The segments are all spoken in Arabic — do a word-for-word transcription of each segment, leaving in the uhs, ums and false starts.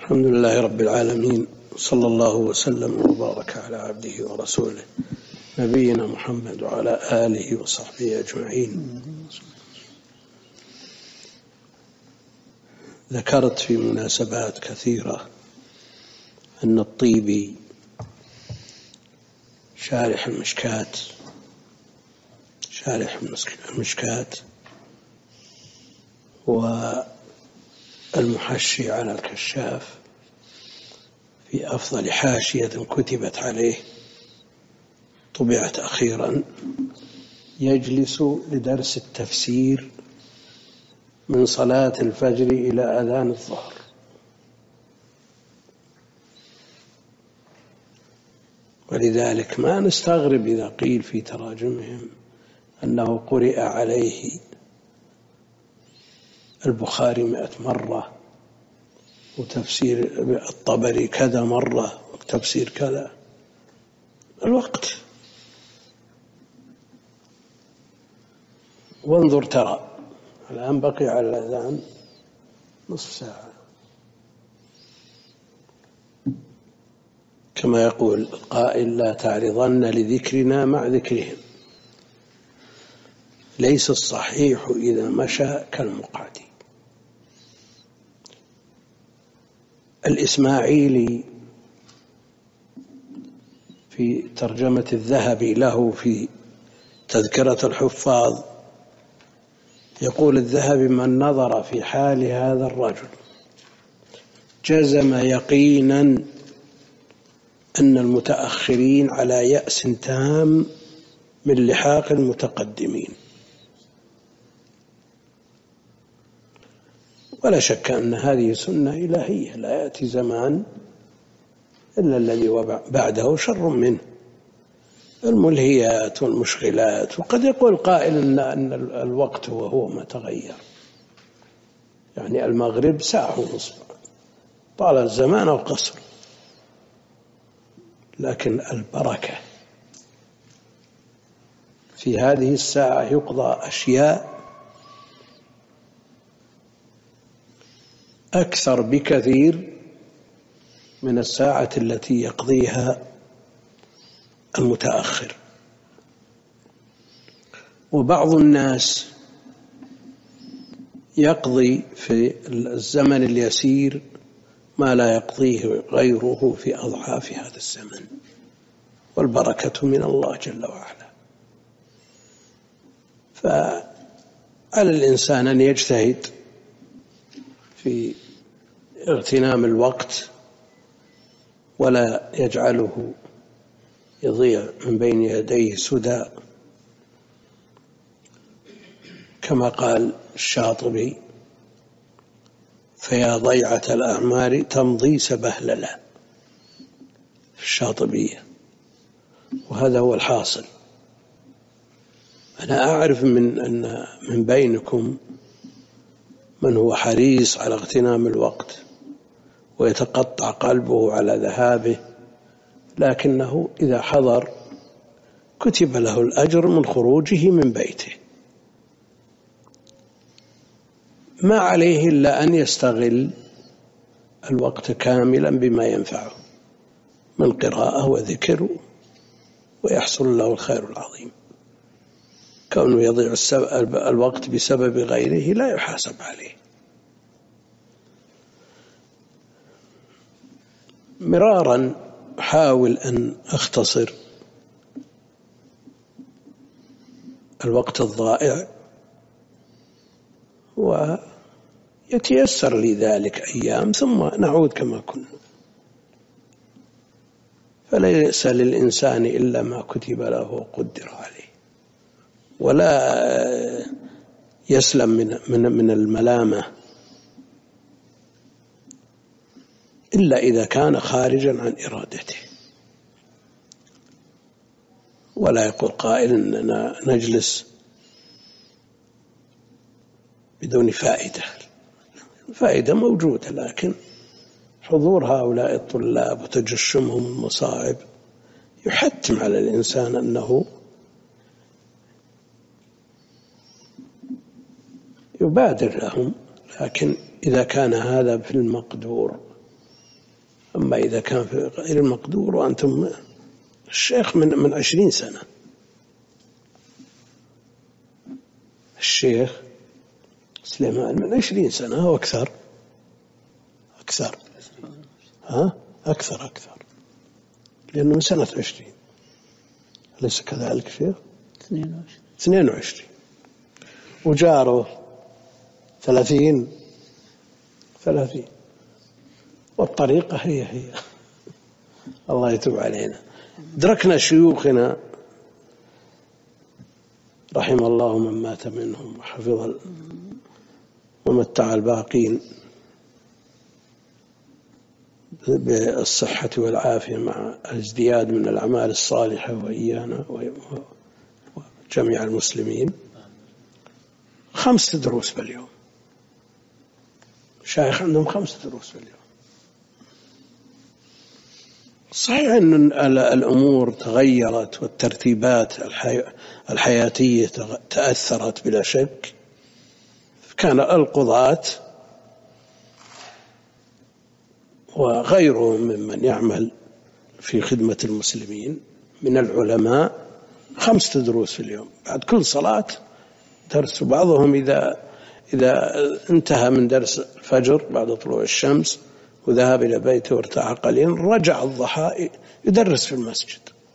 الحمد لله رب العالمين، صلى الله وسلم وبارك على عبده ورسوله نبينا محمد وعلى آله وصحبه أجمعين. ذكرت في مناسبات كثيرة أن الطيبي شارح المشكات شارح المشكات والمحشي على الكشاف في أفضل حاشية كتبت عليه طبعت أخيرا، يجلس لدرس التفسير من صلاة الفجر إلى أذان الظهر. ولذلك ما نستغرب إذا قيل في تراجمهم أنه قرئ عليه البخاري مئة مرة، وتفسير الطبري كذا مرة، وتفسير كذا. الوقت، وانظر ترى الآن بقي على الأذان نصف ساعة، كما يقول القائل: لا تعرضن لذكرنا مع ذكرهم، ليس الصحيح إذا مشى كالمقعد. الإسماعيلي في ترجمة الذهبي له في تذكرة الحفاظ يقول الذهبي: من نظر في حال هذا الرجل جزم يقينا أن المتأخرين على يأس تام من لحاق المتقدمين. ولا شك أن هذه سنة إلهية، لا يأتي زمان إلا الذي بعده شر منه، الملهيات والمشغلات. وقد يقول قائل أن الوقت وهو ما تغير، يعني المغرب ساعة ونصف، طال الزمان أو قصر، لكن البركة في هذه الساعة يقضى أشياء أكثر بكثير من الساعة التي يقضيها المتأخر. وبعض الناس يقضي في الزمن اليسير ما لا يقضيه غيره في أضعاف هذا الزمن، والبركة من الله جل وعلا. فعلى الإنسان أن يجتهد في اغتنام الوقت ولا يجعله يضيع من بين يديه سدى، كما قال الشاطبي: فيا ضيعة الأعمار تمضي سبهللا، الشاطبية. وهذا هو الحاصل. أنا أعرف من أن من بينكم من هو حريص على اغتنام الوقت ويتقطع قلبه على ذهابه، لكنه إذا حضر كتب له الأجر من خروجه من بيته، ما عليه إلا أن يستغل الوقت كاملا بما ينفعه من قراءة وذكر، ويحصل له الخير العظيم. كونه يضيع الوقت بسبب غيره لا يحاسب عليه. مرارا أحاول أن أختصر الوقت الضائع، ويتيسر لي ذلك أيام ثم نعود كما كنا. فليس للإنسان إلا ما كتب له وقدر عليه، ولا يسلم من من من الملامة إلا إذا كان خارجا عن إرادته. ولا يقول قائل أننا نجلس بدون فائدة. الفائدة موجودة، لكن حضور هؤلاء الطلاب وتجشمهم المصاعب يحتم على الإنسان أنه يبادر لهم، لكن إذا كان هذا في المقدور أما إذا كان في غير المقدور وأنتم الشيخ من من عشرين سنة، الشيخ سليمان من عشرين سنة أو أكثر أكثر ها أكثر أكثر لأنه من سنة عشرين، أليس كذلك شيخ؟ اثنين وعشرين وجاره ثلاثين ثلاثين والطريقة هي هي. الله يتوب علينا. دركنا شيوخنا رحم الله من مات منهم وحفظ ومتع الباقين بالصحة والعافية مع الازدياد من الأعمال الصالحة وإيانا وجميع المسلمين. خمس دروس باليوم، شيخ عندهم خمس دروس باليوم. صحيح أن الأمور تغيرت والترتيبات الحياتية تأثرت بلا شك. كان القضاة وغيرهم ممن يعمل في خدمة المسلمين من العلماء خمسة دروس في اليوم بعد كل صلاة درس. بعضهم إذا إذا انتهى من درس الفجر بعد طلوع الشمس وذهب إلى بيته وارتاح قليلا رجع الضحى يدرس في المسجد،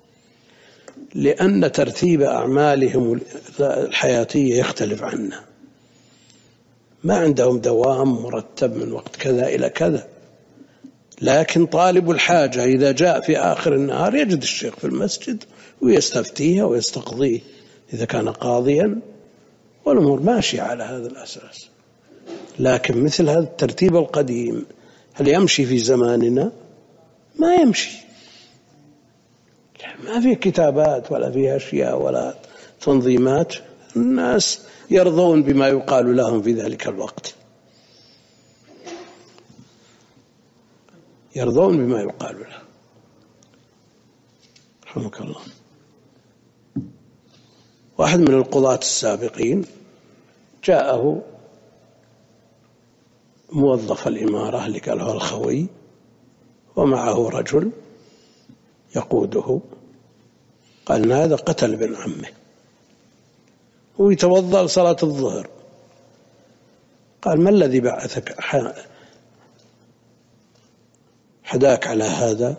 لأن ترتيب أعمالهم الحياتية يختلف عنا. ما عندهم دوام مرتب من وقت كذا إلى كذا. لكن طالب الحاجة إذا جاء في آخر النهار يجد الشيخ في المسجد ويستفتيه ويستقضيه إذا كان قاضيا، والأمور ماشية على هذا الأساس. لكن مثل هذا الترتيب القديم هل يمشي في زماننا؟ ما يمشي. ما في كتابات ولا في أشياء ولا تنظيمات. الناس يرضون بما يقال لهم في ذلك الوقت، يرضون بما يقال لهم. رحمك الله. واحد من القضاة السابقين جاءه موظف الإمارة اللي قاله الخوي ومعه رجل يقوده، قال إن هذا قتل ابن عمه ويتوضأ لصلاة الظهر. قال ما الذي بعثك حداك على هذا؟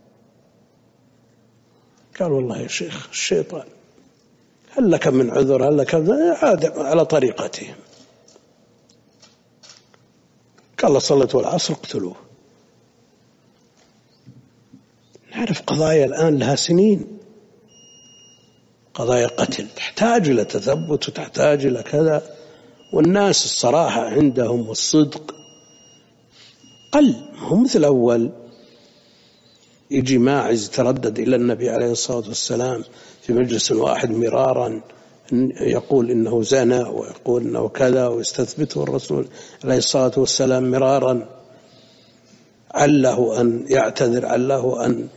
قال والله يا شيخ الشيطان، هل لك من عذر؟ هل لك على طريقتهم. قال صلوا العصر اقتلوه. نعرف قضايا الآن لها سنين، قضايا قتل تحتاج إلى تثبت وتحتاج إلى كذا، والناس الصراحة عندهم والصدق قل. هم مثل أول يجي ماعز تردد إلى النبي عليه الصلاة والسلام في مجلس واحد مرارا يقول إنه زنى ويقول إنه كذا ويستثبته الرسول عليه الصلاة والسلام مرارا، عله أن يعتذر، عله أن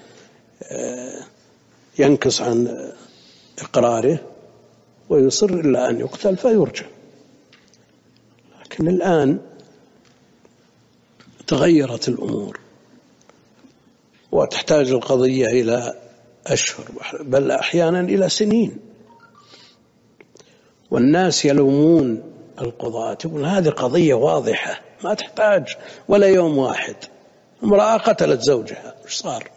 ينكص عن إقراره، ويصر إلا أن يقتل فيرجم. لكن الآن تغيرت الأمور وتحتاج القضية إلى أشهر بل أحيانا إلى سنين، والناس يلومون القضاة يقول هذه قضية واضحة ما تحتاج ولا يوم واحد. امرأة قتلت زوجها إيش صار؟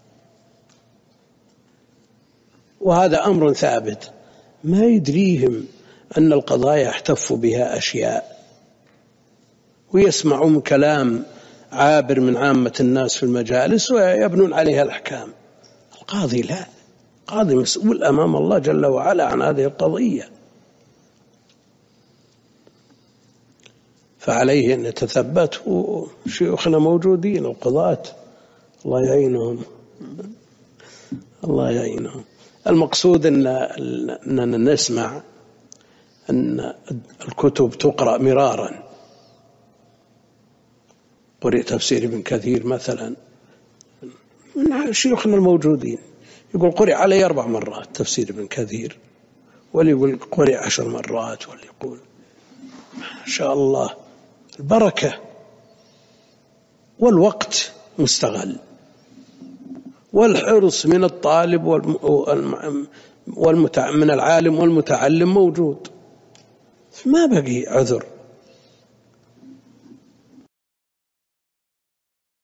وهذا أمر ثابت. ما يدريهم أن القضايا احتف بها أشياء ويسمعون كلام عابر من عامة الناس في المجالس ويبنون عليها الأحكام. القاضي لا، القاضي مسؤول أمام الله جل وعلا عن هذه القضية، فعليه أن يتثبت. شيوخنا موجودين القضاة الله يعينهم، الله يعينهم. المقصود أن أننا نسمع أن الكتب تقرأ مرارا. قرئ تفسير ابن كثير مثلا من شيوخنا الموجودين يقول قرئ علي أربع مرات تفسير ابن كثير، واللي يقول قرئ عشر مرات، واللي يقول ما شاء الله البركة والوقت مستغل، والحرص من الطالب والمتع... من العالم والمتعلم موجود، ما بقي عذر.